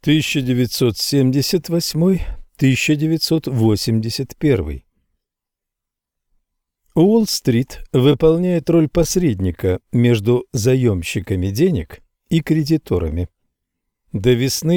1978-1981. Уолл-стрит выполняет роль посредника между заемщиками денег и кредиторами. До весны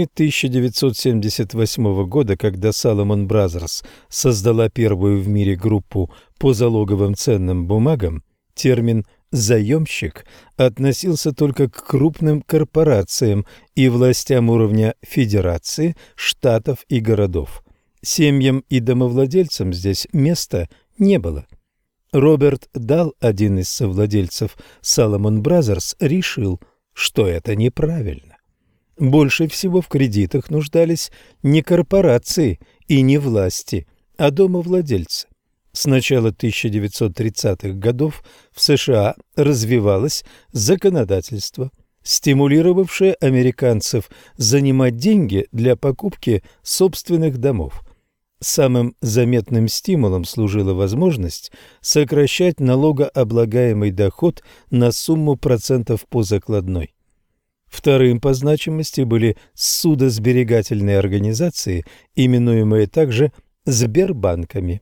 1978 года, когда Salomon Brothers создала первую в мире группу по залоговым ценным бумагам, термин «заемщик» относился только к крупным корпорациям и властям уровня федерации, штатов и городов. Семьям и домовладельцам здесь места не было. Роберт Далл, один из совладельцев Salomon Brothers, решил, что это неправильно. Больше всего в кредитах нуждались не корпорации и не власти, а домовладельцы. С начала 1930-х годов в США развивалось законодательство, стимулировавшее американцев занимать деньги для покупки собственных домов. Самым заметным стимулом служила возможность сокращать налогооблагаемый доход на сумму процентов по закладной. Вторым по значимости были судосберегательные организации, именуемые также сбербанками.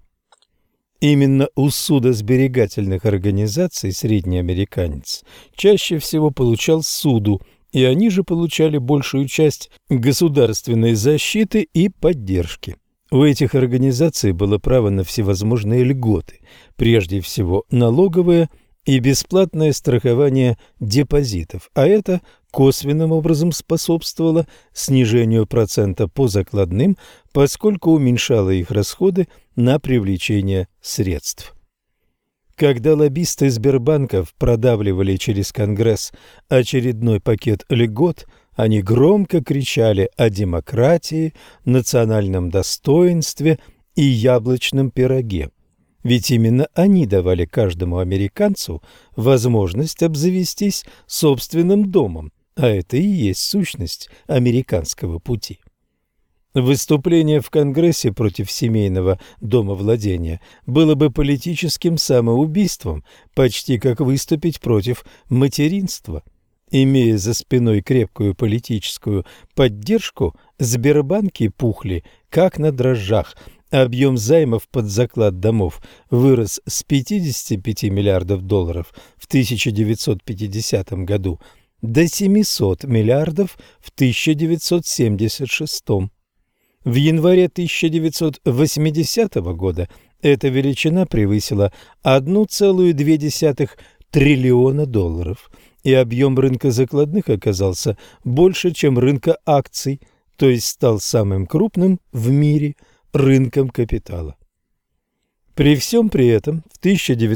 Именно у судосберегательных организаций средний американец чаще всего получал суду, и они же получали большую часть государственной защиты и поддержки. У этих организаций было право на всевозможные льготы, прежде всего налоговые и бесплатное страхование депозитов, а это косвенным образом способствовало снижению процента по закладным, поскольку уменьшало их расходы на привлечение средств. Когда лоббисты Сбербанков продавливали через Конгресс очередной пакет льгот, они громко кричали о демократии, национальном достоинстве и яблочном пироге. Ведь именно они давали каждому американцу возможность обзавестись собственным домом, а это и есть сущность американского пути. Выступление в Конгрессе против семейного домовладения было бы политическим самоубийством, почти как выступить против материнства. Имея за спиной крепкую политическую поддержку, Сбербанки пухли как на дрожжах. Объем займов под заклад домов вырос с 55 миллиардов долларов в 1950 году до 700 миллиардов в 1976. В январе 1980 года эта величина превысила 1,2 триллиона долларов, и объем рынка закладных оказался больше, чем рынка акций, то есть стал самым крупным в мире рынком капитала. При всем при этом в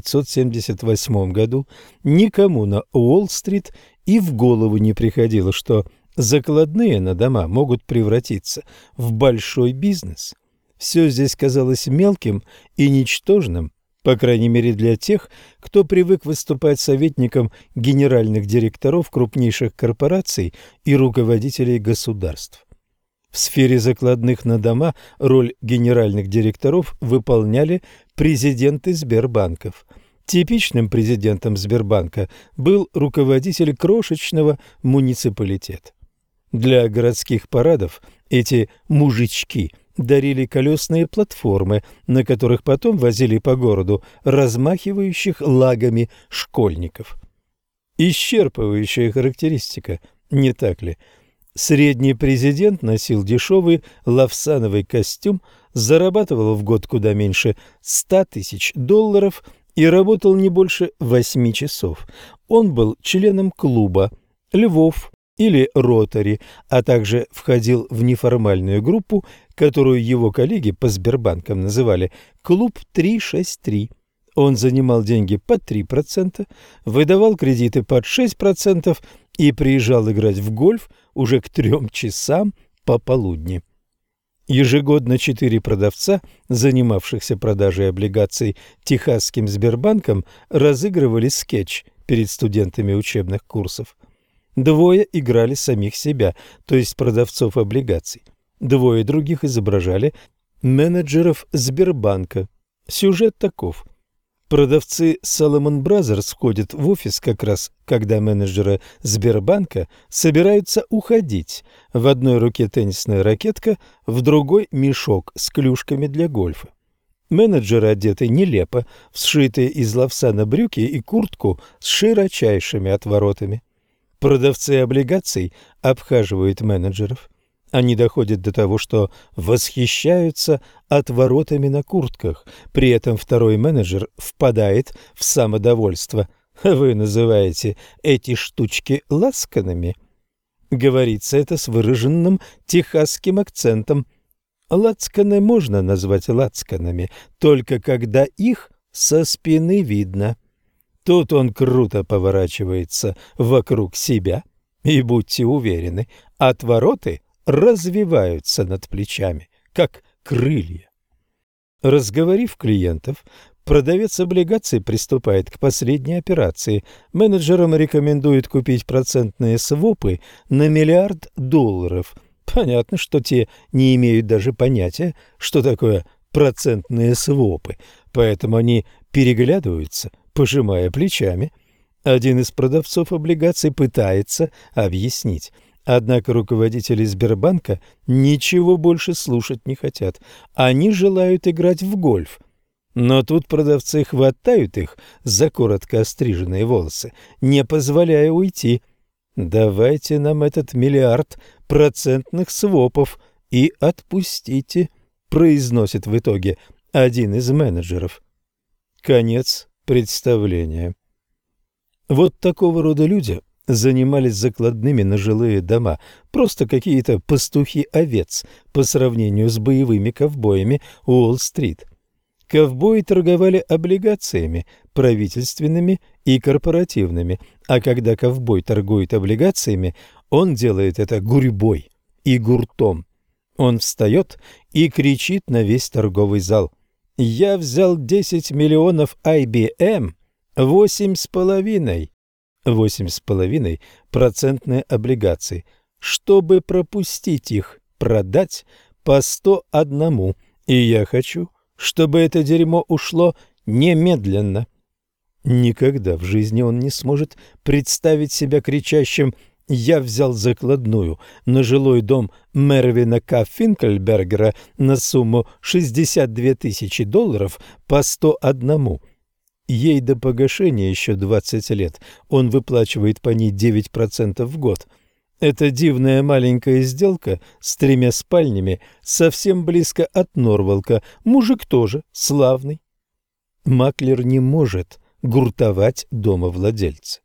1978 году никому на Уолл-стрит и в голову не приходило, что закладные на дома могут превратиться в большой бизнес. Все здесь казалось мелким и ничтожным, по крайней мере для тех, кто привык выступать советником генеральных директоров крупнейших корпораций и руководителей государств. В сфере закладных на дома роль генеральных директоров выполняли президенты Сбербанков. Типичным президентом Сбербанка был руководитель крошечного муниципалитета. Для городских парадов эти мужички дарили колесные платформы, на которых потом возили по городу размахивающих лагами школьников. Исчерпывающая характеристика, не так ли? Средний президент носил дешевый лавсановый костюм, зарабатывал в год куда меньше 100 тысяч долларов и работал не больше 8 часов. Он был членом клуба «Львов» или «Ротари», а также входил в неформальную группу, которую его коллеги по Сбербанкам называли «Клуб 363». Он занимал деньги под 3%, выдавал кредиты под 6% и приезжал играть в гольф уже к 3 часам пополудни. Ежегодно 4 продавца, занимавшихся продажей облигаций Техасским Сбербанком, разыгрывали скетч перед студентами учебных курсов. 2 играли самих себя, то есть продавцов облигаций. 2 других изображали менеджеров Сбербанка. Сюжет таков. Продавцы Salomon Brothers входят в офис как раз, когда менеджеры Сбербанка собираются уходить. В одной руке теннисная ракетка, в другой мешок с клюшками для гольфа. Менеджеры одеты нелепо, в сшитые из лавсана брюки и куртку с широчайшими отворотами. Продавцы облигаций обхаживают менеджеров. Они доходят до того, что восхищаются отворотами на куртках. При этом второй менеджер впадает в самодовольство. Вы называете эти штучки ласканными? Говорится это с выраженным техасским акцентом. Лацканы можно назвать лацканами, только когда их со спины видно. Тут он круто поворачивается вокруг себя, и будьте уверены, отвороты развиваются над плечами, как крылья. Разговорив клиентов, продавец облигаций приступает к последней операции. Менеджерам рекомендует купить процентные свопы на $1 миллиард. Понятно, что те не имеют даже понятия, что такое процентные свопы, поэтому они переглядываются, пожимая плечами. Один из продавцов облигаций пытается объяснить. Однако руководители Сбербанка ничего больше слушать не хотят. Они желают играть в гольф. Но тут продавцы хватают их за коротко остриженные волосы, не позволяя уйти. «Давайте нам этот $1 миллиард процентных свопов и отпустите», произносит в итоге один из менеджеров. Конец представления. Вот такого рода люди занимались закладными на жилые дома, просто какие-то пастухи овец по сравнению с боевыми ковбоями Уолл-стрит. Ковбои торговали облигациями, правительственными и корпоративными, а когда ковбой торгует облигациями, он делает это гурьбой и гуртом. Он встает и кричит на весь торговый зал: «Я взял 10 миллионов IBM, 8,5». 8,5% облигаций, чтобы пропустить их, продать по 101, и я хочу, чтобы это дерьмо ушло немедленно. Никогда в жизни он не сможет представить себя кричащим: «Я взял закладную на жилой дом Мервина К. Финкельбергера на сумму $62 тысячи по 101. Ей до погашения еще 20 лет, он выплачивает по ней 9% в год. Эта дивная маленькая сделка с 3 спальнями совсем близко от Норволка, мужик тоже славный». Маклер не может гуртовать домовладельца.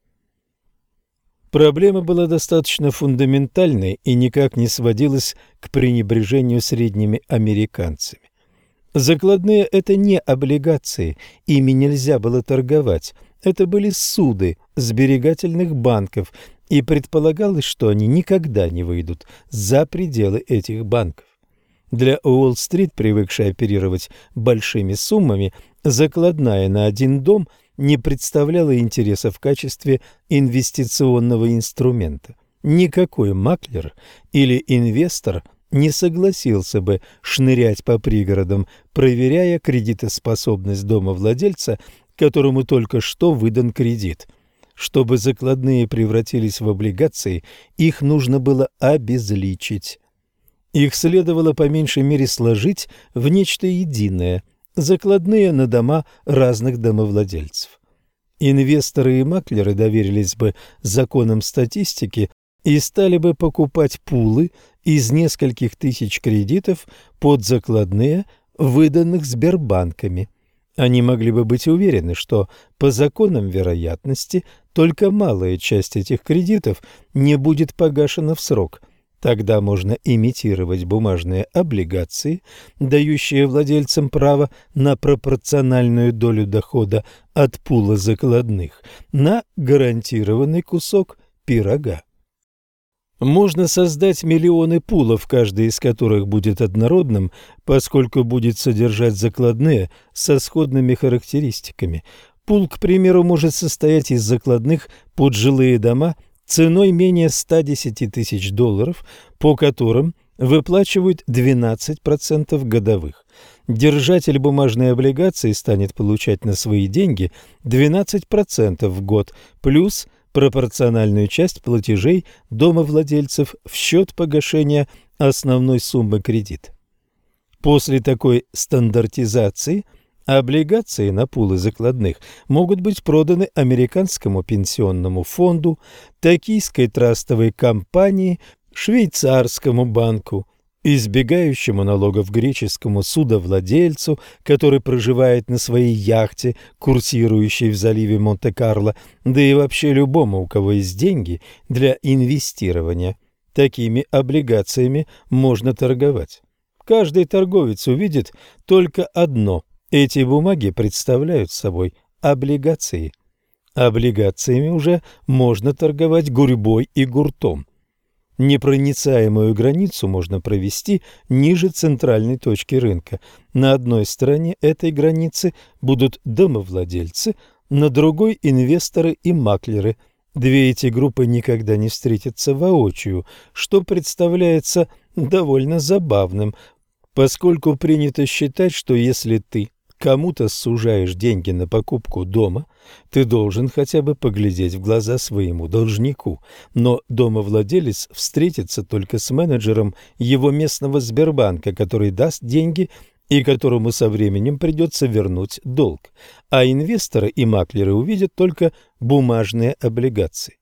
Проблема была достаточно фундаментальной и никак не сводилась к пренебрежению средними американцами. Закладные – это не облигации, ими нельзя было торговать. Это были суды сберегательных банков, и предполагалось, что они никогда не выйдут за пределы этих банков. Для Уолл-стрит, привыкшей оперировать большими суммами, закладная на один дом не представляла интереса в качестве инвестиционного инструмента. Никакой маклер или инвестор не согласился бы шнырять по пригородам, проверяя кредитоспособность домовладельца, которому только что выдан кредит. Чтобы закладные превратились в облигации, их нужно было обезличить. Их следовало по меньшей мере сложить в нечто единое, закладные на дома разных домовладельцев. Инвесторы и маклеры доверились бы законам статистики и стали бы покупать пулы из нескольких тысяч кредитов под закладные, выданных Сбербанками. Они могли бы быть уверены, что по законам вероятности только малая часть этих кредитов не будет погашена в срок. Тогда можно имитировать бумажные облигации, дающие владельцам право на пропорциональную долю дохода от пула закладных, на гарантированный кусок пирога. Можно создать миллионы пулов, каждый из которых будет однородным, поскольку будет содержать закладные со сходными характеристиками. Пул, к примеру, может состоять из закладных под жилые дома ценой менее $110 тысяч, по которым выплачивают 12% годовых. держатель бумажной облигации станет получать на свои деньги 12% в год, плюс пропорциональную часть платежей домовладельцев в счет погашения основной суммы кредита. После такой стандартизации облигации на пулы закладных могут быть проданы американскому пенсионному фонду, токийской трастовой компании, швейцарскому банку, избегающему налогов греческому судовладельцу, который проживает на своей яхте, курсирующей в заливе Монте-Карло, да и вообще любому, у кого есть деньги для инвестирования. Такими облигациями можно торговать. Каждый торговец увидит только одно – эти бумаги представляют собой облигации. Облигациями уже можно торговать гурьбой и гуртом. Непроницаемую границу можно провести ниже центральной точки рынка. На одной стороне этой границы будут домовладельцы, на другой – инвесторы и маклеры. Две эти группы никогда не встретятся воочию, что представляется довольно забавным, поскольку принято считать, что если ты кому-то сужаешь деньги на покупку дома, ты должен хотя бы поглядеть в глаза своему должнику. Но домовладелец встретится только с менеджером его местного Сбербанка, который даст деньги и которому со временем придется вернуть долг. А инвесторы и маклеры увидят только бумажные облигации.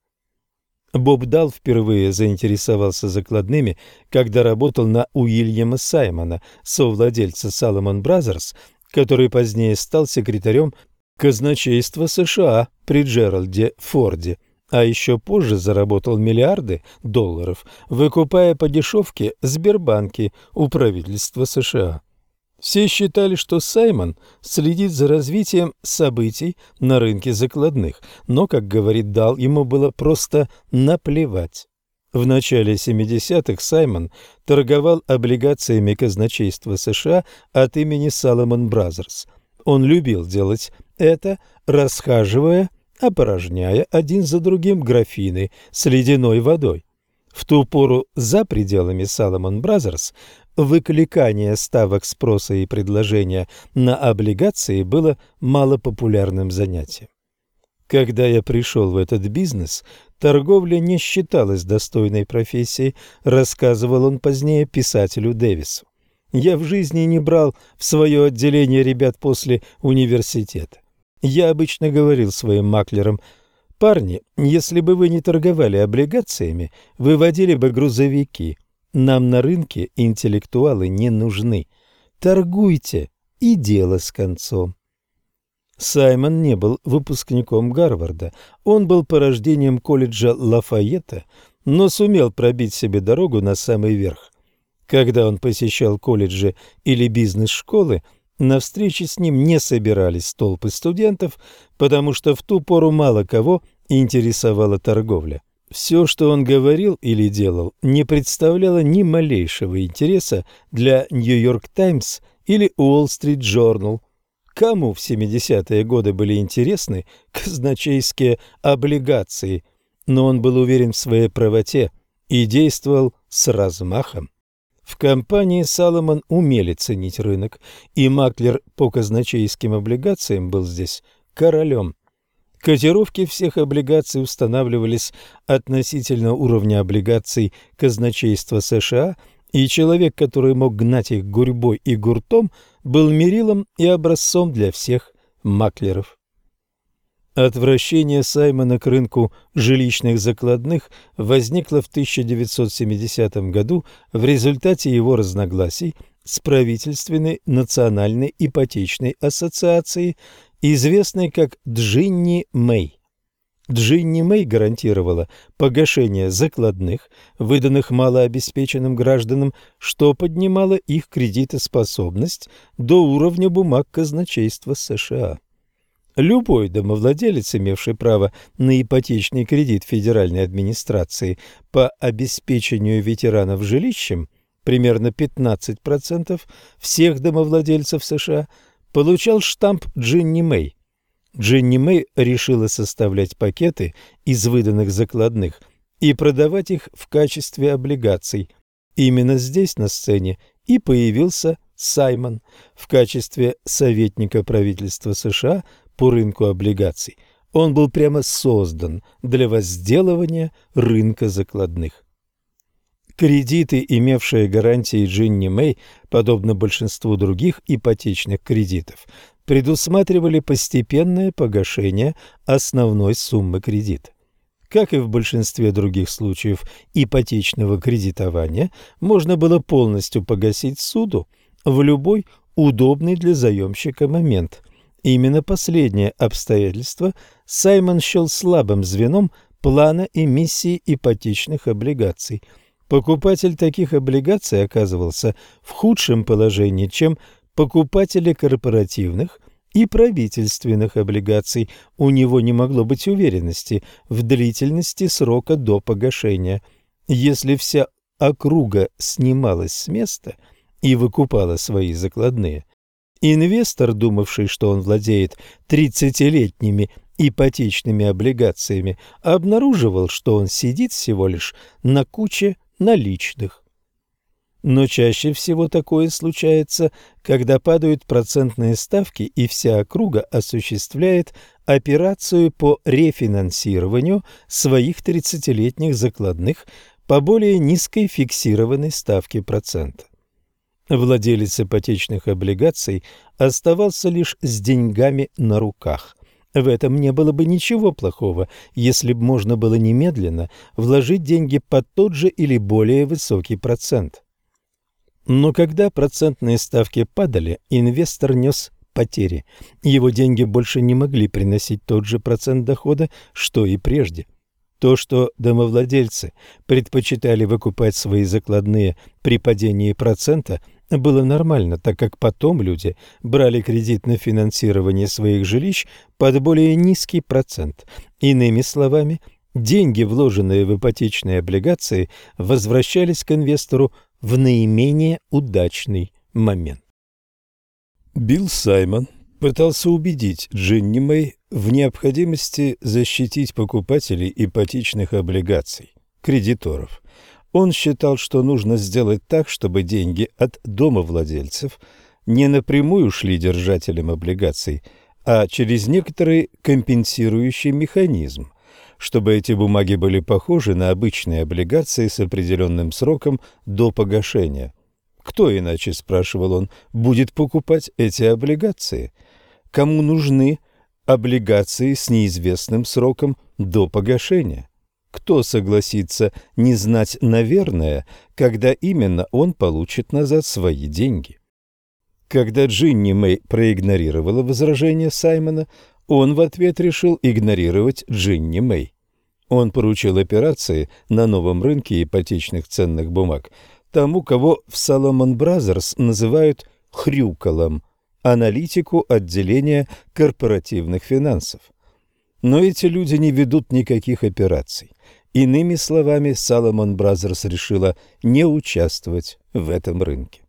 Боб Далл впервые заинтересовался закладными, когда работал на Уильяма Саймона, совладельца Salomon Brothers, который позднее стал секретарем казначейства США при Джеральде Форде, а еще позже заработал миллиарды долларов, выкупая по дешевке Сбербанки у правительства США. Все считали, что Саймон следит за развитием событий на рынке закладных, но, как говорит Далл, ему было просто наплевать. В начале 70-х Саймон торговал облигациями казначейства США от имени Salomon Brothers. Он любил делать это, расхаживая, опорожняя один за другим графины с ледяной водой. В ту пору за пределами Salomon Brothers выкликание ставок спроса и предложения на облигации было малопопулярным занятием. Когда я пришел в этот бизнес, торговля не считалась достойной профессией, рассказывал он позднее писателю Дэвису. Я в жизни не брал в свое отделение ребят после университета. Я обычно говорил своим маклерам: парни, если бы вы не торговали облигациями, вы водили бы грузовики. Нам на рынке интеллектуалы не нужны. Торгуйте, и дело с концом. Саймон не был выпускником Гарварда, он был порождением колледжа Лафайетта, но сумел пробить себе дорогу на самый верх. Когда он посещал колледжи или бизнес-школы, на встречи с ним не собирались толпы студентов, потому что в ту пору мало кого интересовала торговля. Все, что он говорил или делал, не представляло ни малейшего интереса для «Нью-Йорк Таймс» или «Уолл-Стрит Джорнал». Кому в 70-е годы были интересны казначейские облигации? Но он был уверен в своей правоте и действовал с размахом. В компании Salomon умели ценить рынок, и маклер по казначейским облигациям был здесь королем. Котировки всех облигаций устанавливались относительно уровня облигаций казначейства США, и человек, который мог гнать их гурьбой и гуртом, был мерилом и образцом для всех маклеров. Отвращение Саймона к рынку жилищных закладных возникло в 1970 году в результате его разногласий с правительственной национальной ипотечной ассоциацией, известной как Джинни Мэй. Джинни Мэй гарантировала погашение закладных, выданных малообеспеченным гражданам, что поднимало их кредитоспособность до уровня бумаг казначейства США. Любой домовладелец, имевший право на ипотечный кредит федеральной администрации по обеспечению ветеранов жилищем, примерно 15% всех домовладельцев США, получал штамп Джинни Мэй. Джинни Мэй решила составлять пакеты из выданных закладных и продавать их в качестве облигаций. Именно здесь на сцене и появился Саймон в качестве советника правительства США по рынку облигаций. Он был прямо создан для возделывания рынка закладных. Кредиты, имевшие гарантии Джинни Мэй, подобно большинству других ипотечных кредитов, предусматривали постепенное погашение основной суммы кредита. Как и в большинстве других случаев ипотечного кредитования, можно было полностью погасить суду в любой удобный для заемщика момент. Именно последнее обстоятельство Саймон счел слабым звеном плана эмиссии ипотечных облигаций. Покупатель таких облигаций оказывался в худшем положении, чем покупатели корпоративных и правительственных облигаций. У него не могло быть уверенности в длительности срока до погашения. Если вся округа снималась с места и выкупала свои закладные, инвестор, думавший, что он владеет 30-летними ипотечными облигациями, обнаруживал, что он сидит всего лишь на куче наличных. Но чаще всего такое случается, когда падают процентные ставки, и вся округа осуществляет операцию по рефинансированию своих 30-летних закладных по более низкой фиксированной ставке процента. Владелец ипотечных облигаций оставался лишь с деньгами на руках. В этом не было бы ничего плохого, если бы можно было немедленно вложить деньги под тот же или более высокий процент. Но когда процентные ставки падали, инвестор нес потери. Его деньги больше не могли приносить тот же процент дохода, что и прежде. То, что домовладельцы предпочитали выкупать свои закладные при падении процента, было нормально, так как потом люди брали кредит на финансирование своих жилищ под более низкий процент. Иными словами, деньги, вложенные в ипотечные облигации, возвращались к инвестору в наименее удачный момент. Билл Саймон пытался убедить Джинни Мэй в необходимости защитить покупателей ипотечных облигаций, кредиторов. Он считал, что нужно сделать так, чтобы деньги от домовладельцев не напрямую шли держателям облигаций, а через некоторый компенсирующий механизм, чтобы эти бумаги были похожи на обычные облигации с определенным сроком до погашения. Кто иначе, спрашивал он, будет покупать эти облигации? Кому нужны облигации с неизвестным сроком до погашения? Кто согласится не знать, наверное, когда именно он получит назад свои деньги? Когда Джинни Мэй проигнорировала возражение Саймона, он в ответ решил игнорировать Джинни Мэй. Он поручил операции на новом рынке ипотечных ценных бумаг тому, кого в Salomon Brothers называют хрюкалом, аналитику отделения корпоративных финансов. Но эти люди не ведут никаких операций. Иными словами, Salomon Brothers решила не участвовать в этом рынке.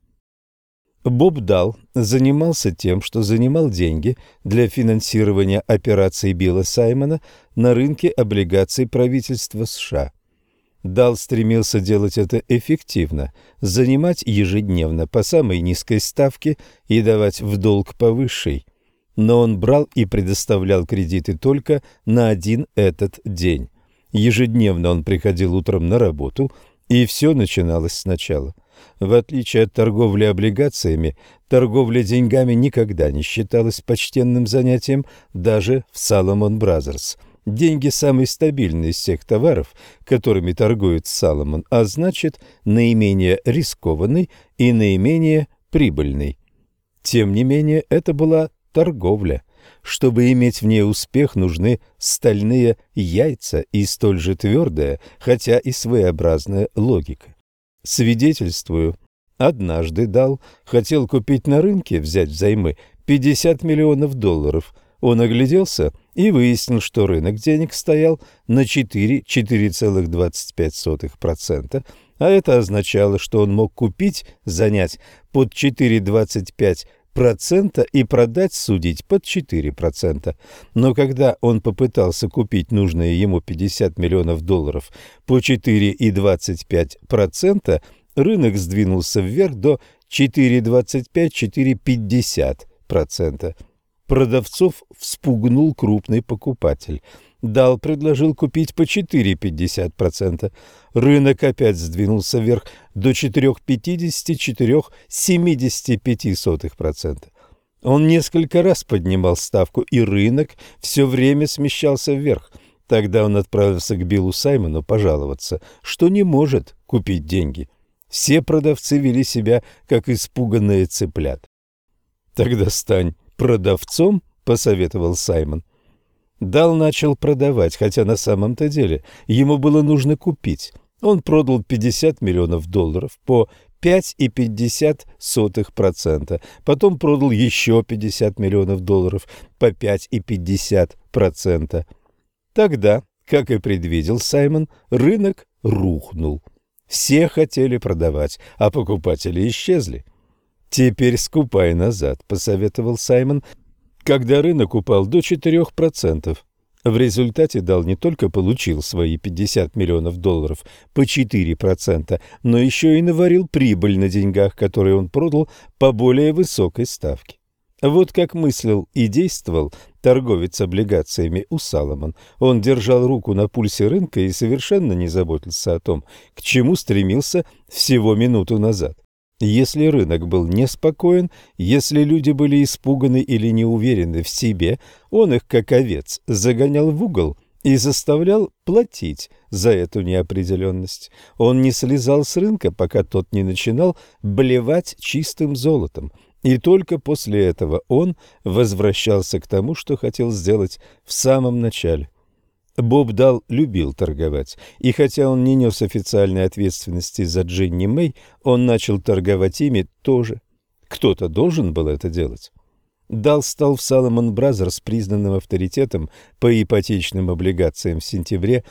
Боб Далл занимался тем, что занимал деньги для финансирования операций Билла Саймона на рынке облигаций правительства США. Далл стремился делать это эффективно, занимать ежедневно по самой низкой ставке и давать в долг по высшей. Но он брал и предоставлял кредиты только на один этот день. Ежедневно он приходил утром на работу, и все начиналось сначала. В отличие от торговли облигациями, торговля деньгами никогда не считалась почтенным занятием даже в Salomon Brothers. Деньги – самый стабильный из всех товаров, которыми торгует Salomon, а значит, наименее рискованный и наименее прибыльный. Тем не менее, это была торговля. Чтобы иметь в ней успех, нужны стальные яйца и столь же твердая, хотя и своеобразная логика. Свидетельствую, однажды Далл хотел купить на рынке, взять взаймы, $50 миллионов. Он огляделся и выяснил, что рынок денег стоял на 4,25%, а это означало, что он мог купить, занять под 4,25% и продать, судить под 4%. Но когда он попытался купить нужные ему $50 миллионов по 4,25%, рынок сдвинулся вверх до 4,25–4,50%. Продавцов вспугнул крупный покупатель. Дал предложил купить по 4,50%. Рынок опять сдвинулся вверх до 4,50–4,75%. Он несколько раз поднимал ставку, и рынок все время смещался вверх. Тогда он отправился к Биллу Саймону пожаловаться, что не может купить деньги. Все продавцы вели себя, как испуганные цыплята. «Тогда стань продавцом», — посоветовал Саймон. Дал начал продавать, хотя на самом-то деле ему было нужно купить. Он продал $50 миллионов по 5,50%, потом продал еще $50 миллионов по 5,50%. Тогда, как и предвидел Саймон, рынок рухнул. Все хотели продавать, а покупатели исчезли. «Теперь скупай назад», — посоветовал Саймон, когда рынок упал до 4%. В результате Дал не только получил свои $50 миллионов по 4%, но еще и наварил прибыль на деньгах, которые он продал по более высокой ставке. Вот как мыслил и действовал торговец облигациями у Саломон. Он держал руку на пульсе рынка и совершенно не заботился о том, к чему стремился всего минуту назад. Если рынок был неспокоен, если люди были испуганы или не уверены в себе, он их, как овец, загонял в угол и заставлял платить за эту неопределенность. Он не слезал с рынка, пока тот не начинал блевать чистым золотом. И только после этого он возвращался к тому, что хотел сделать в самом начале. Боб Дал любил торговать, и хотя он не нес официальной ответственности за Джинни Мэй, он начал торговать ими тоже. Кто-то должен был это делать. Дал стал в Саломон Бразерс признанным авторитетом по ипотечным облигациям в сентябре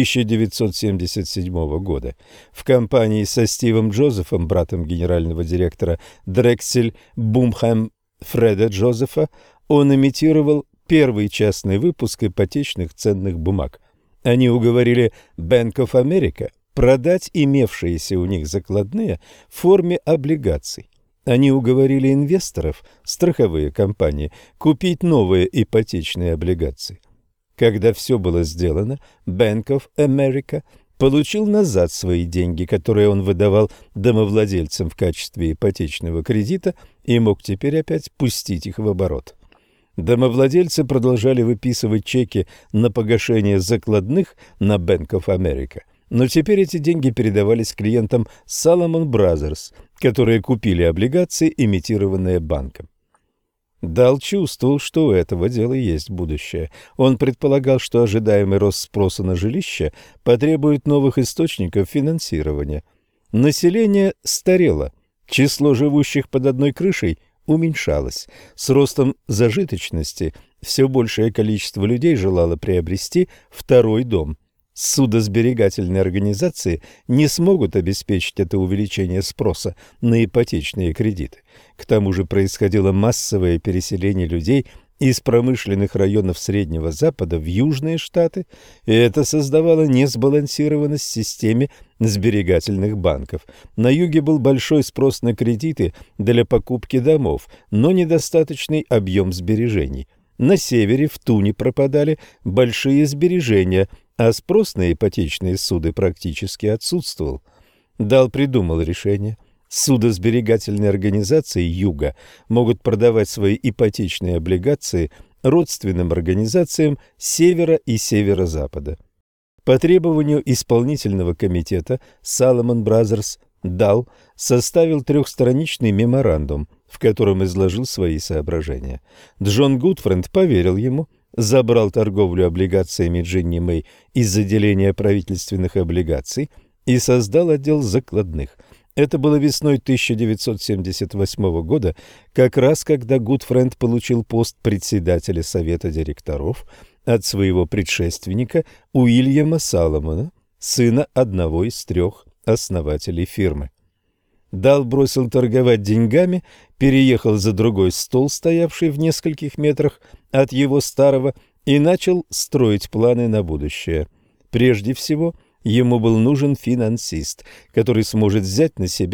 1977 года. В компании со Стивом Джозефом, братом генерального директора Дрексель Бумхэм Фреда Джозефа, он имитировал первый частный выпуск ипотечных ценных бумаг. Они уговорили Bank of America продать имевшиеся у них закладные в форме облигаций. Они уговорили инвесторов, страховые компании, купить новые ипотечные облигации. Когда все было сделано, Bank of America получил назад свои деньги, которые он выдавал домовладельцам в качестве ипотечного кредита, и мог теперь опять пустить их в оборот. Домовладельцы продолжали выписывать чеки на погашение закладных на Bank of America, но теперь эти деньги передавались клиентам Salomon Brothers, которые купили облигации, имитированные банком. Дал чувствовал, что у этого дела есть будущее. Он предполагал, что ожидаемый рост спроса на жилище потребует новых источников финансирования. Население старело, число живущих под одной крышей уменьшалось. С ростом зажиточности все большее количество людей желало приобрести второй дом. Судосберегательные организации не смогут обеспечить это увеличение спроса на ипотечные кредиты. К тому же происходило массовое переселение людей из промышленных районов Среднего Запада в Южные Штаты, и это создавало несбалансированность в системе сберегательных банков. На юге был большой спрос на кредиты для покупки домов, но недостаточный объем сбережений. На севере в Туне пропадали большие сбережения, а спрос на ипотечные суды практически отсутствовал. Дал придумал решение. Судосберегательные организации Юга могут продавать свои ипотечные облигации родственным организациям Севера и Северо-Запада. По требованию исполнительного комитета Salomon Brothers Дал составил трехстраничный меморандум, в котором изложил свои соображения. Джон Гудфренд поверил ему, забрал торговлю облигациями Джинни Мэй из отделения правительственных облигаций и создал отдел закладных. Это было весной 1978 года, как раз когда Гудфренд получил пост председателя совета директоров от своего предшественника Уильяма Саломона, сына одного из трех основателей фирмы. Дал бросил торговать деньгами, переехал за другой стол, стоявший в нескольких метрах от его старого, и начал строить планы на будущее. Прежде всего, ему был нужен финансист, который сможет взять на себя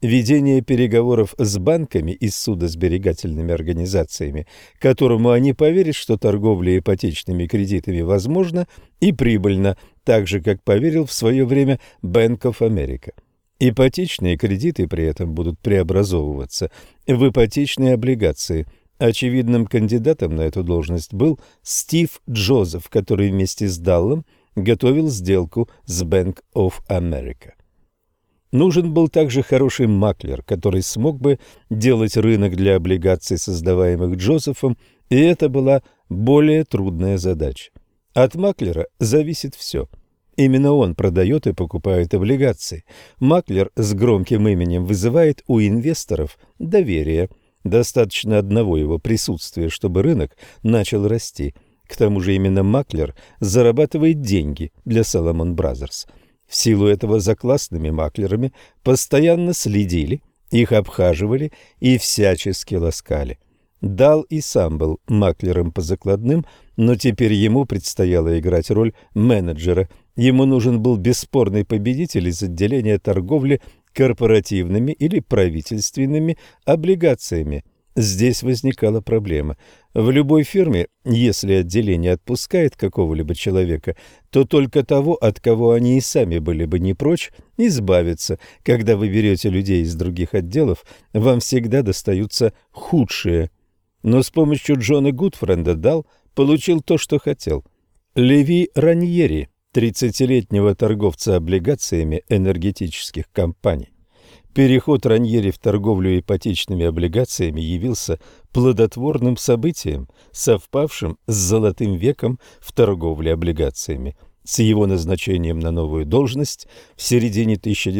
Ведение переговоров с банками и судосберегательными организациями, которому они поверят, что торговля ипотечными кредитами возможна и прибыльна, так же, как поверил в свое время Bank of America. Ипотечные кредиты при этом будут преобразовываться в ипотечные облигации. Очевидным кандидатом на эту должность был Стив Джозеф, который вместе с Даллом готовил сделку с Bank of America. Нужен был также хороший маклер, который смог бы делать рынок для облигаций, создаваемых Джозефом, и это была более трудная задача. От маклера зависит все. Именно он продает и покупает облигации. Маклер с громким именем вызывает у инвесторов доверие. Достаточно одного его присутствия, чтобы рынок начал расти. К тому же именно маклер зарабатывает деньги для Salomon Brothers. В силу этого за классными маклерами постоянно следили, их обхаживали и всячески ласкали. Дал и сам был маклером по закладным, но теперь ему предстояло играть роль менеджера. Ему нужен был бесспорный победитель из отделения торговли корпоративными или правительственными облигациями. Здесь возникала проблема. В любой фирме, если отделение отпускает какого-либо человека, то только того, от кого они и сами были бы не прочь избавиться. Когда вы берете людей из других отделов, вам всегда достаются худшие. Но с помощью Джона Гудфренда Дал получил то, что хотел. Леви Раньери, 30-летнего торговца облигациями энергетических компаний. Переход Раньери в торговлю ипотечными облигациями явился плодотворным событием, совпавшим с золотым веком в торговле облигациями. С его назначением на новую должность в середине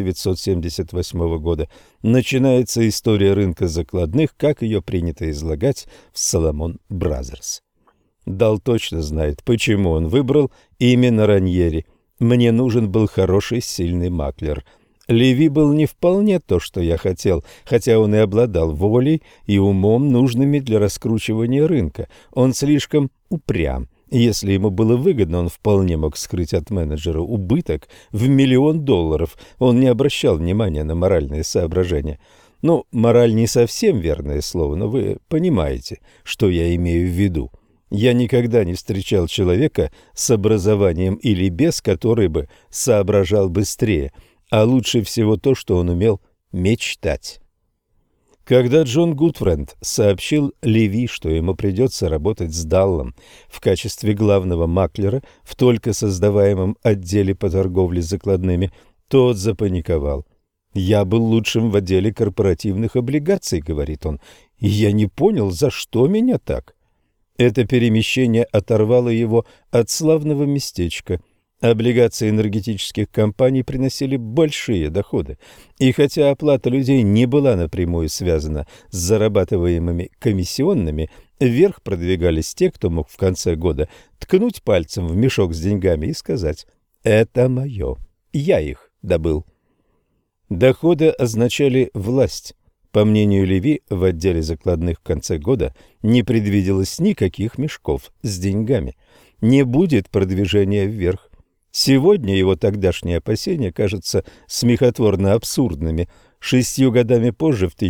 1978 года начинается история рынка закладных, как ее принято излагать в Salomon Brothers. Дал точно знает, почему он выбрал именно Раньери. Мне нужен был хороший, сильный маклер. Леви был не вполне то, что я хотел, хотя он и обладал волей и умом, нужными для раскручивания рынка. Он слишком упрям. Если ему было выгодно, он вполне мог скрыть от менеджера убыток в $1 миллион. Он не обращал внимания на моральные соображения. Ну, мораль не совсем верное слово, но вы понимаете, что я имею в виду. Я никогда не встречал человека с образованием или без, который бы соображал быстрее. А лучше всего то, что он умел мечтать. Когда Джон Гудфренд сообщил Леви, что ему придется работать с Даллом в качестве главного маклера в только создаваемом отделе по торговле закладными, тот запаниковал. «Я был лучшим в отделе корпоративных облигаций», — говорит он, — «и я не понял, за что меня так». Это перемещение оторвало его от славного местечка. Облигации энергетических компаний приносили большие доходы, и хотя оплата людей не была напрямую связана с зарабатываемыми комиссионными, вверх продвигались те, кто мог в конце года ткнуть пальцем в мешок с деньгами и сказать: «Это мое, я их добыл». Доходы означали власть. По мнению Леви, в отделе закладных в конце года не предвиделось никаких мешков с деньгами. Не будет продвижения вверх. Сегодня его тогдашние опасения кажутся смехотворно абсурдными. 6 годами позже, в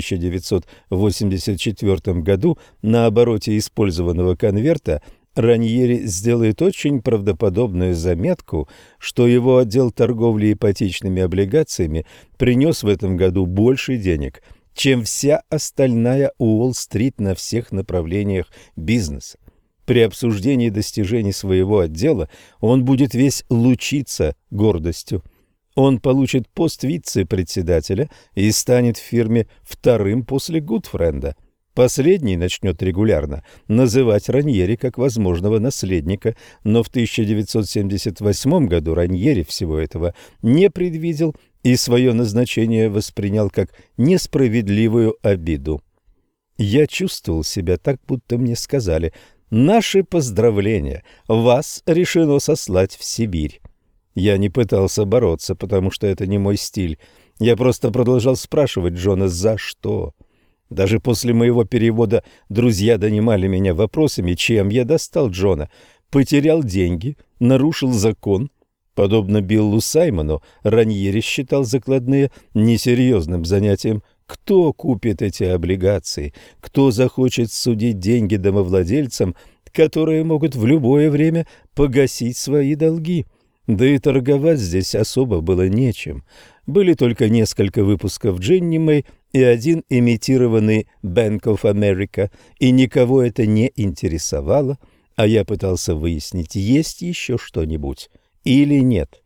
1984 году, на обороте использованного конверта Раньери сделает очень правдоподобную заметку, что его отдел торговли ипотечными облигациями принес в этом году больше денег, чем вся остальная Уолл-стрит на всех направлениях бизнеса. При обсуждении достижений своего отдела он будет весь лучиться гордостью. Он получит пост вице-председателя и станет в фирме вторым после Гудфренда. Последний начнет регулярно называть Раньери как возможного наследника, но в 1978 году Раньери всего этого не предвидел и свое назначение воспринял как несправедливую обиду. Я чувствовал себя так, будто мне сказали: «Наши поздравления, вас решено сослать в Сибирь». Я не пытался бороться, потому что это не мой стиль. Я просто продолжал спрашивать Джона, за что. Даже после моего перевода друзья донимали меня вопросами, чем я достал Джона. Потерял деньги, нарушил закон. Подобно Биллу Саймону, Раньери считал закладные несерьезным занятием. Кто купит эти облигации? Кто захочет судить деньги домовладельцам, которые могут в любое время погасить свои долги? Да и торговать здесь особо было нечем. Были только несколько выпусков Джинни Мэй и один имитированный Bank of America, и никого это не интересовало, а я пытался выяснить, есть еще что-нибудь или нет.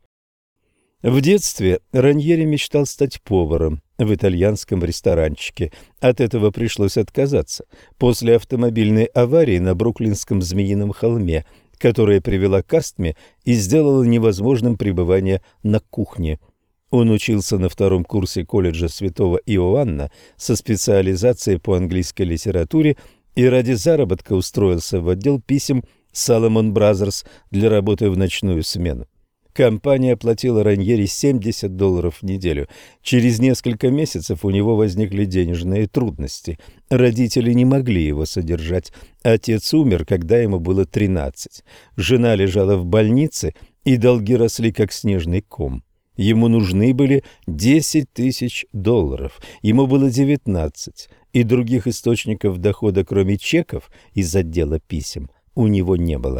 В детстве Раньери мечтал стать поваром в итальянском ресторанчике. От этого пришлось отказаться после автомобильной аварии на бруклинском Змеином холме, которая привела к астме и сделала невозможным пребывание на кухне. Он учился на втором курсе колледжа Святого Иоанна со специализацией по английской литературе и ради заработка устроился в отдел писем Salomon Brothers для работы в ночную смену. Компания платила Раньери $70 в неделю. Через несколько месяцев у него возникли денежные трудности. Родители не могли его содержать. Отец умер, когда ему было 13. Жена лежала в больнице, и долги росли, как снежный ком. Ему нужны были $10 тысяч. Ему было 19, и других источников дохода, кроме чеков из отдела писем, у него не было.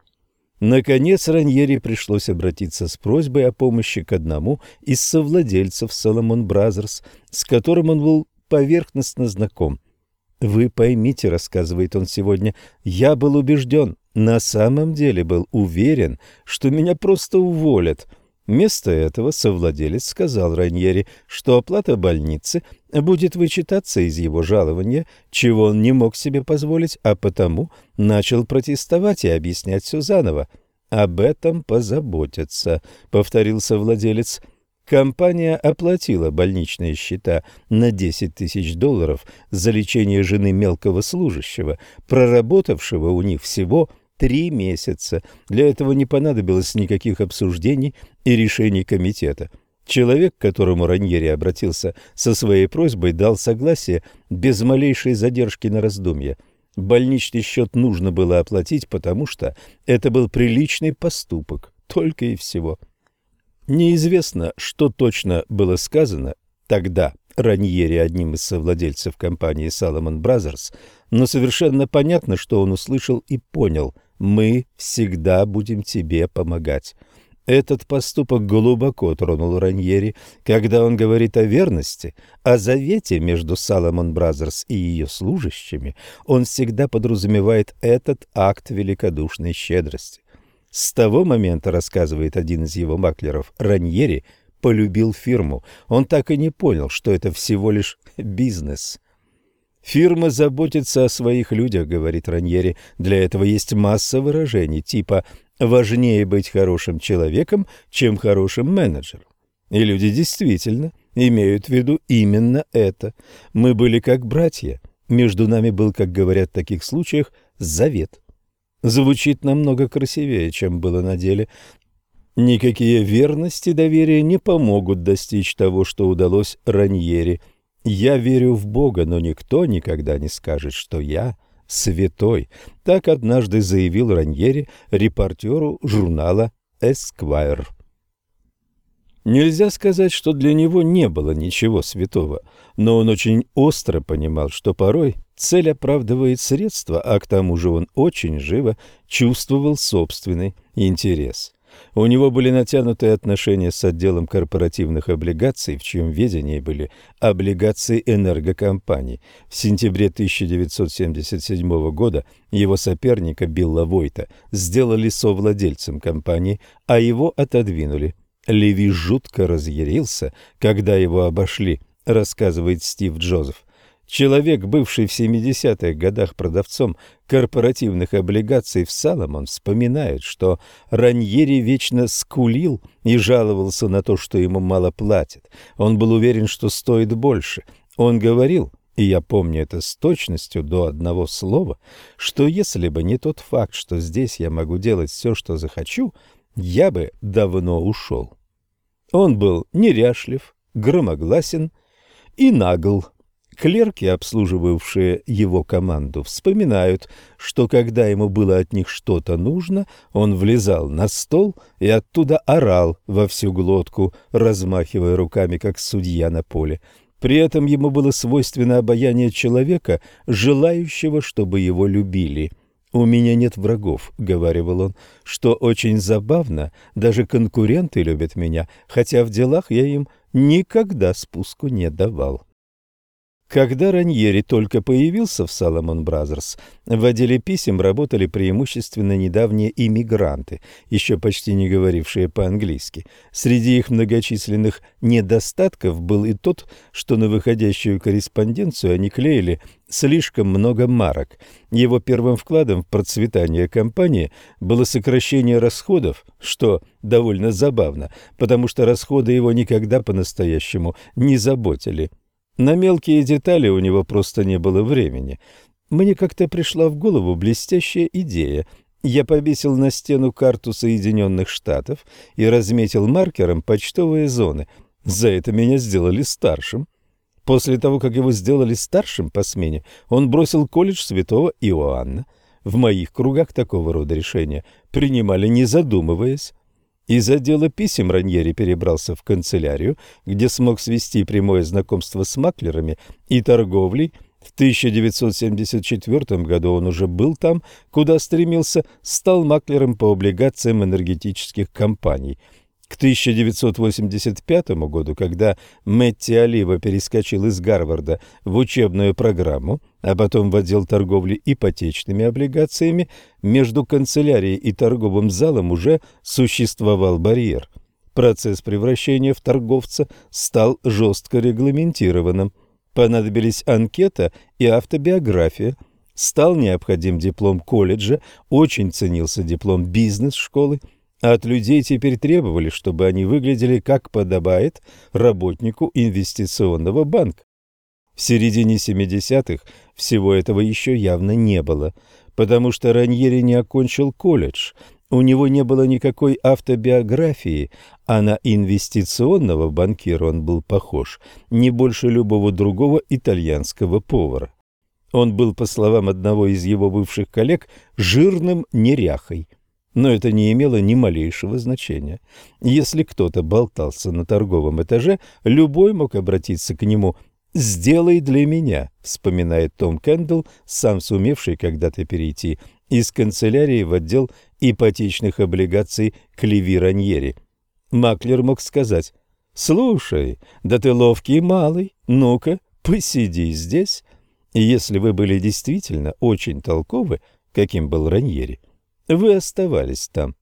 Наконец Раньери пришлось обратиться с просьбой о помощи к одному из совладельцев Salomon Brothers, с которым он был поверхностно знаком. «Вы поймите, — рассказывает он сегодня, — я был убежден, на самом деле был уверен, что меня просто уволят». Вместо этого совладелец сказал Раньери, что оплата больницы будет вычитаться из его жалования, чего он не мог себе позволить, а потому начал протестовать и объяснять все заново. «Об этом позаботятся», — повторил совладелец. Компания оплатила больничные счета на $10 тысяч за лечение жены мелкого служащего, проработавшего у них всего 3 месяца. Для этого не понадобилось никаких обсуждений и решений комитета. Человек, к которому Раньери обратился со своей просьбой, дал согласие без малейшей задержки на раздумье. Больничный счет нужно было оплатить, потому что это был приличный поступок, только и всего. Неизвестно, что точно было сказано тогда Раньери, одним из совладельцев компании Salomon Brothers, но совершенно понятно, что он услышал и понял: «Мы всегда будем тебе помогать». Этот поступок глубоко тронул Раньери, когда он говорит о верности, о завете между Salomon Brothers и ее служащими. Он всегда подразумевает этот акт великодушной щедрости. С того момента, рассказывает один из его маклеров, Раньери полюбил фирму. Он так и не понял, что это всего лишь бизнес. «Фирма заботится о своих людях, — говорит Раньери. Для этого есть масса выражений, типа «важнее быть хорошим человеком, чем хорошим менеджером». И люди действительно имеют в виду именно это. Мы были как братья. Между нами был, как говорят в таких случаях, завет. Звучит намного красивее, чем было на деле. Никакие верность и доверие не помогут достичь того, что удалось Раньери. «Я верю в Бога, но никто никогда не скажет, что я святой», — так однажды заявил Раньери репортеру журнала Esquire. Нельзя сказать, что для него не было ничего святого, но он очень остро понимал, что порой цель оправдывает средства, а к тому же он очень живо чувствовал собственный интерес. У него были натянутые отношения с отделом корпоративных облигаций, в чьем ведении были облигации энергокомпаний. В сентябре 1977 года его соперника Билла Войта сделали совладельцем компании, а его отодвинули. Леви жутко разъярился, когда его обошли, рассказывает Стив Джозеф. Человек, бывший в 70-х годах продавцом корпоративных облигаций в Salomon, вспоминает, что Раньери вечно скулил и жаловался на то, что ему мало платят. Он был уверен, что стоит больше. Он говорил, и я помню это с точностью до одного слова, что если бы не тот факт, что здесь я могу делать все, что захочу, я бы давно ушел. Он был неряшлив, громогласен и нагл. Клерки, обслуживавшие его команду, вспоминают, что когда ему было от них что-то нужно, он влезал на стол и оттуда орал во всю глотку, размахивая руками, как судья на поле. При этом ему было свойственно обаяние человека, желающего, чтобы его любили. «У меня нет врагов», — говаривал он, — «что очень забавно, даже конкуренты любят меня, хотя в делах я им никогда спуску не давал». Когда Раньери только появился в Salomon Brothers, в отделе писем работали преимущественно недавние иммигранты, еще почти не говорившие по-английски. Среди их многочисленных недостатков был и тот, что на выходящую корреспонденцию они клеили слишком много марок. Его первым вкладом в процветание компании было сокращение расходов, что довольно забавно, потому что расходы его никогда по-настоящему не заботили. На мелкие детали у него просто не было времени. Мне как-то пришла в голову блестящая идея. Я повесил на стену карту Соединенных Штатов и разметил маркером почтовые зоны. За это меня сделали старшим. После того, как его сделали старшим по смене, он бросил колледж Святого Иоанна. В моих кругах такого рода решения принимали, не задумываясь. Из отдела писем Раньери перебрался в канцелярию, где смог свести прямое знакомство с маклерами и торговлей. В 1974 году он уже был там, куда стремился, стал маклером по облигациям энергетических компаний. К 1985 году, когда Мэтти Олива перескочил из Гарварда в учебную программу, а потом в отдел торговли ипотечными облигациями, между канцелярией и торговым залом уже существовал барьер. Процесс превращения в торговца стал жестко регламентированным. Понадобились анкета и автобиография. Стал необходим диплом колледжа, очень ценился диплом бизнес-школы. От людей теперь требовали, чтобы они выглядели как подобает работнику инвестиционного банка. В середине 70-х всего этого еще явно не было, потому что Раньери не окончил колледж, у него не было никакой автобиографии, а на инвестиционного банкира он был похож не больше любого другого итальянского повара. Он был, по словам одного из его бывших коллег, жирным неряхой. Но это не имело ни малейшего значения. Если кто-то болтался на торговом этаже, любой мог обратиться к нему: «Сделай для меня», — вспоминает Том Кэндл, сам сумевший когда-то перейти из канцелярии в отдел ипотечных облигаций к Леви Раньери. Маклер мог сказать: «Слушай, да ты ловкий малый, ну-ка, посиди здесь». И если вы были действительно очень толковы, каким был Раньери, вы оставались там.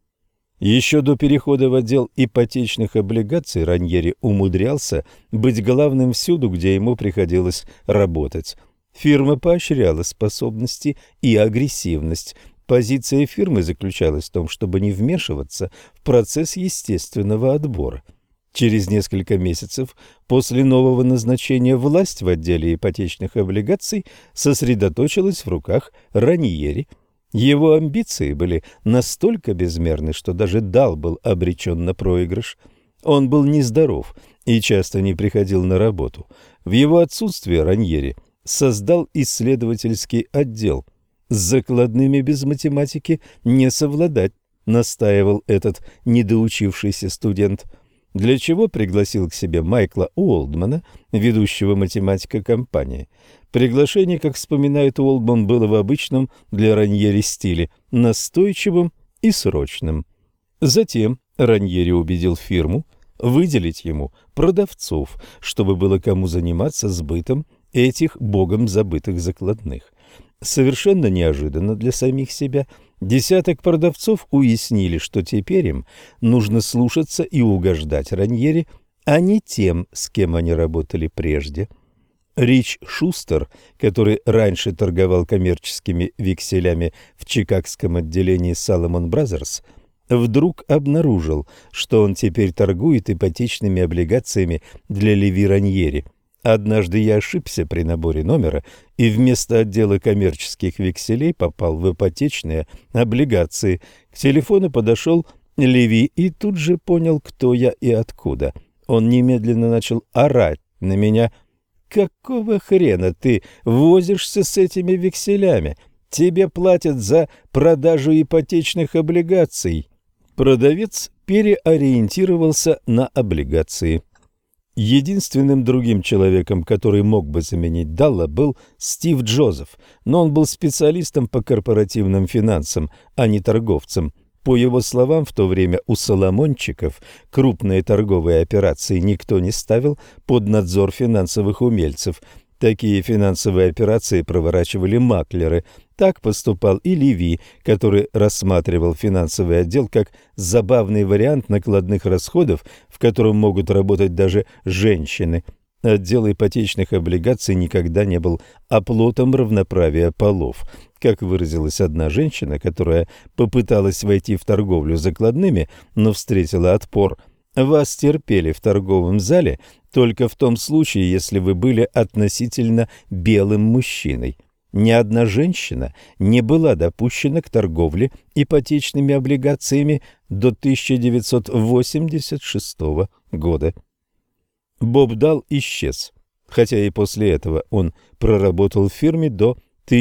Еще до перехода в отдел ипотечных облигаций Раньери умудрялся быть главным всюду, где ему приходилось работать. Фирма поощряла способности и агрессивность. Позиция фирмы заключалась в том, чтобы не вмешиваться в процесс естественного отбора. Через несколько месяцев после нового назначения власть в отделе ипотечных облигаций сосредоточилась в руках Раньери. Его амбиции были настолько безмерны, что даже Дал был обречен на проигрыш. Он был нездоров и часто не приходил на работу. В его отсутствие Раньери создал исследовательский отдел. С закладными без математики не совладать, настаивал этот недоучившийся студент. Для чего пригласил к себе Майкла Уолдмана, ведущего математика компании. Приглашение, как вспоминает Уолдман, было в обычном для Раньери стиле, настойчивым и срочным. Затем Раньери убедил фирму выделить ему продавцов, чтобы было кому заниматься сбытом этих богом забытых закладных. Совершенно неожиданно для самих себя десяток продавцов уяснили, что теперь им нужно слушаться и угождать Раньери, а не тем, с кем они работали прежде. Рич Шустер, который раньше торговал коммерческими векселями в чикагском отделении Salomon Brothers, вдруг обнаружил, что он теперь торгует ипотечными облигациями для Леви Раньери. Однажды я ошибся при наборе номера и вместо отдела коммерческих векселей попал в ипотечные облигации. К телефону подошел Леви и тут же понял, кто я и откуда. Он немедленно начал орать на меня: Какого хрена ты возишься с этими векселями? Тебе платят за продажу ипотечных облигаций. Продавец переориентировался на облигации. Единственным другим человеком, который мог бы заменить Далла, был Стив Джозеф, но он был специалистом по корпоративным финансам, а не торговцем. По его словам, в то время у Соломончиков крупные торговые операции никто не ставил под надзор финансовых умельцев. Такие финансовые операции проворачивали маклеры. Так поступал и Леви, который рассматривал финансовый отдел как забавный вариант накладных расходов, в котором могут работать даже женщины. Отдел ипотечных облигаций никогда не был оплотом равноправия полов. Как выразилась одна женщина, которая попыталась войти в торговлю закладными, но встретила отпор: «Вас терпели в торговом зале только в том случае, если вы были относительно белым мужчиной». Ни одна женщина не была допущена к торговле ипотечными облигациями до 1986 года. Боб Далл исчез, хотя и после этого он проработал в фирме до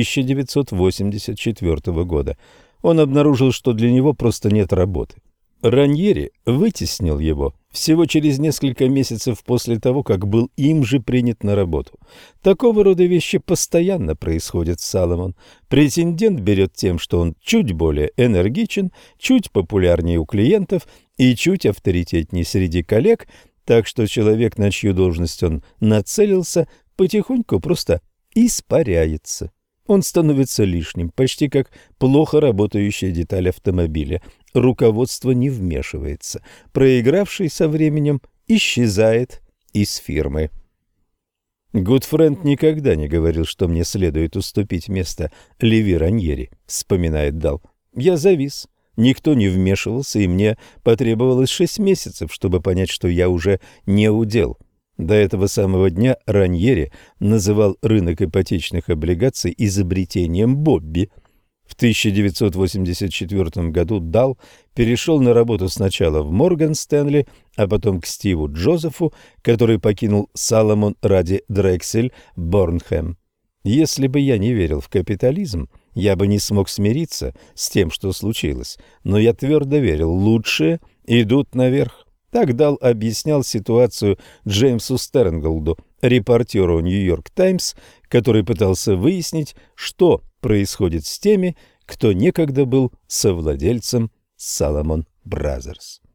1984 года. Он обнаружил, что для него просто нет работы. Раньери вытеснил его всего через несколько месяцев после того, как был им же принят на работу. Такого рода вещи постоянно происходят с Соломон. Претендент берет тем, что он чуть более энергичен, чуть популярнее у клиентов и чуть авторитетнее среди коллег, так что человек, на чью должность он нацелился, потихоньку просто испаряется. Он становится лишним, почти как плохо работающая деталь автомобиля. Руководство не вмешивается. Проигравший со временем исчезает из фирмы. Гудфренд никогда не говорил, что мне следует уступить место Леви Раньери, вспоминает Далл. Я завис. Никто не вмешивался, и мне потребовалось 6 месяцев, чтобы понять, что я уже не удел. До этого самого дня Раньери называл рынок ипотечных облигаций изобретением Бобби. В 1984 году Далл перешел на работу сначала в Морган Стэнли, а потом к Стиву Джозефу, который покинул Соломон ради Дрексель Борнхэм. Если бы я не верил в капитализм, я бы не смог смириться с тем, что случилось, но я твердо верил, лучшие идут наверх. Так Далл объяснял ситуацию Джеймсу Стернголду, репортеру «Нью-Йорк Таймс», который пытался выяснить, что происходит с теми, кто некогда был совладельцем Соломон Бразерс.